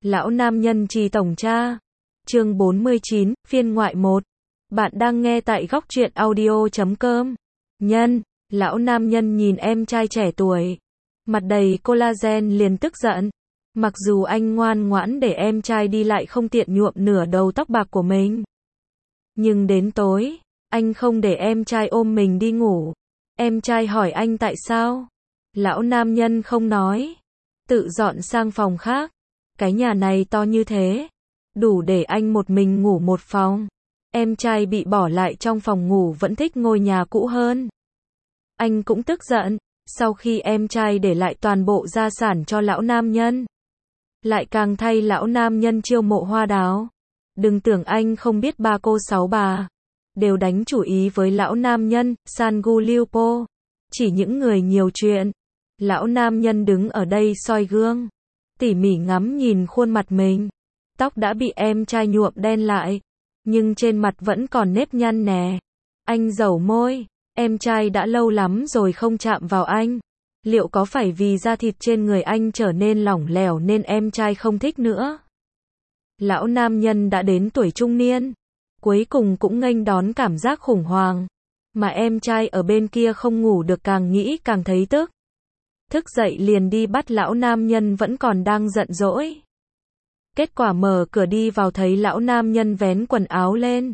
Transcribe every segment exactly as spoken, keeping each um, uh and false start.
Lão nam nhân trì tổng tra. Chương bốn mươi chín, phiên ngoại một. Bạn đang nghe tại góc truyện audio chấm com. Nhân, lão nam nhân nhìn em trai trẻ tuổi, mặt đầy collagen liền tức giận. Mặc dù anh ngoan ngoãn để em trai đi lại không tiện nhuộm nửa đầu tóc bạc của mình. Nhưng đến tối, anh không để em trai ôm mình đi ngủ. Em trai hỏi anh tại sao. Lão nam nhân không nói. Tự dọn sang phòng khác. Cái nhà này to như thế, đủ để anh một mình ngủ một phòng. Em trai bị bỏ lại trong phòng ngủ vẫn thích ngôi nhà cũ hơn. Anh cũng tức giận, sau khi em trai để lại toàn bộ gia sản cho lão nam nhân, lại càng thay lão nam nhân chiêu mộ hoa đào. Đừng tưởng anh không biết ba cô sáu bà đều đánh chủ ý với lão nam nhân, San Gu Liu Po. Chỉ những người nhiều chuyện. Lão nam nhân đứng ở đây soi gương, tỉ mỉ ngắm nhìn khuôn mặt mình. Tóc đã bị em trai nhuộm đen lại, nhưng trên mặt vẫn còn nếp nhăn nè. Anh dẩu môi, em trai đã lâu lắm rồi không chạm vào anh. Liệu có phải vì da thịt trên người anh trở nên lỏng lẻo nên em trai không thích nữa? Lão nam nhân đã đến tuổi trung niên, cuối cùng cũng nghênh đón cảm giác khủng hoảng. Mà em trai ở bên kia không ngủ được, càng nghĩ càng thấy tức. Thức dậy liền đi bắt lão nam nhân vẫn còn đang giận dỗi. Kết quả mở cửa đi vào thấy lão nam nhân vén quần áo lên,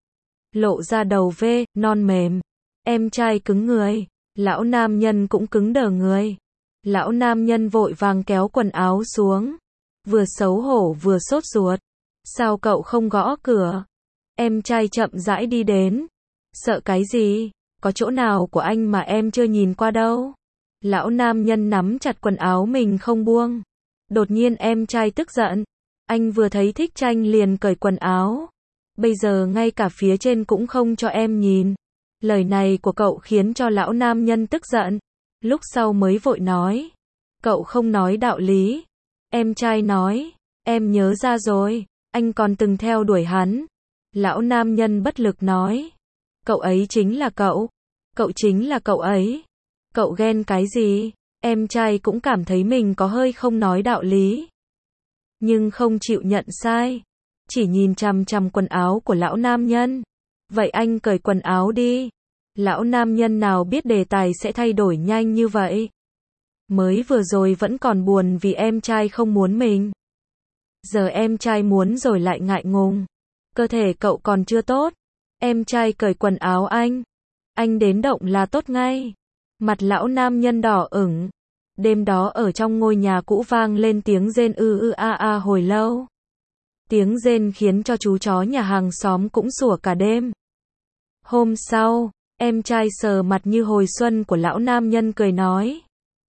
lộ ra đầu vê, non mềm. Em trai cứng người, lão nam nhân cũng cứng đờ người. Lão nam nhân vội vàng kéo quần áo xuống, vừa xấu hổ vừa sốt ruột. Sao cậu không gõ cửa? Em trai chậm rãi đi đến. Sợ cái gì? Có chỗ nào của anh mà em chưa nhìn qua đâu? Lão nam nhân nắm chặt quần áo mình không buông. Đột nhiên em trai tức giận. Anh vừa thấy thích tranh liền cởi quần áo. Bây giờ ngay cả phía trên cũng không cho em nhìn. Lời này của cậu khiến cho lão nam nhân tức giận. Lúc sau mới vội nói. Cậu không nói đạo lý. Em trai nói. Em nhớ ra rồi. Anh còn từng theo đuổi hắn. Lão nam nhân bất lực nói. Cậu ấy chính là cậu. Cậu chính là cậu ấy. Cậu ghen cái gì? Em trai cũng cảm thấy mình có hơi không nói đạo lý, nhưng không chịu nhận sai. Chỉ nhìn chằm chằm quần áo của lão nam nhân. Vậy anh cởi quần áo đi. Lão nam nhân nào biết đề tài sẽ thay đổi nhanh như vậy. Mới vừa rồi vẫn còn buồn vì em trai không muốn mình. Giờ em trai muốn rồi lại ngại ngùng. Cơ thể cậu còn chưa tốt. Em trai cởi quần áo anh. Anh đến động là tốt ngay. Mặt lão nam nhân đỏ ửng. Đêm đó ở trong ngôi nhà cũ vang lên tiếng rên ư ư a a hồi lâu. Tiếng rên khiến cho chú chó nhà hàng xóm cũng sủa cả đêm. Hôm sau, em trai sờ mặt như hồi xuân của lão nam nhân cười nói.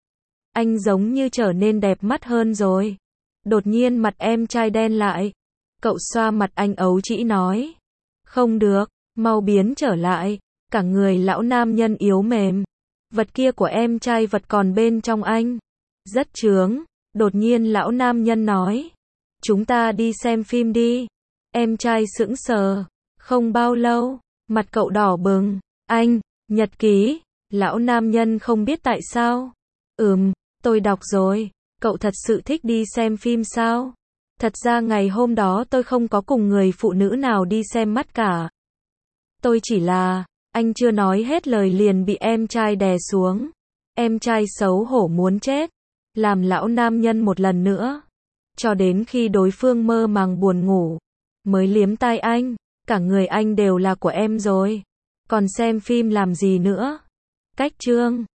Anh giống như trở nên đẹp mắt hơn rồi. Đột nhiên mặt em trai đen lại. Cậu xoa mặt anh ấu trĩ nói. Không được, mau biến trở lại. Cả người lão nam nhân yếu mềm. Vật kia của em trai vật còn bên trong anh. Rất chướng. Đột nhiên lão nam nhân nói. Chúng ta đi xem phim đi. Em trai sững sờ. Không bao lâu, mặt cậu đỏ bừng. Anh, nhật ký. Lão nam nhân không biết tại sao. Ừm, tôi đọc rồi. Cậu thật sự thích đi xem phim sao? Thật ra ngày hôm đó tôi không có cùng người phụ nữ nào đi xem mắt cả. Tôi chỉ là... Anh chưa nói hết lời liền bị em trai đè xuống. Em trai xấu hổ muốn chết. Làm lão nam nhân một lần nữa. Cho đến khi đối phương mơ màng buồn ngủ. Mới liếm tai anh. Cả người anh đều là của em rồi. Còn xem phim làm gì nữa? Cách chương.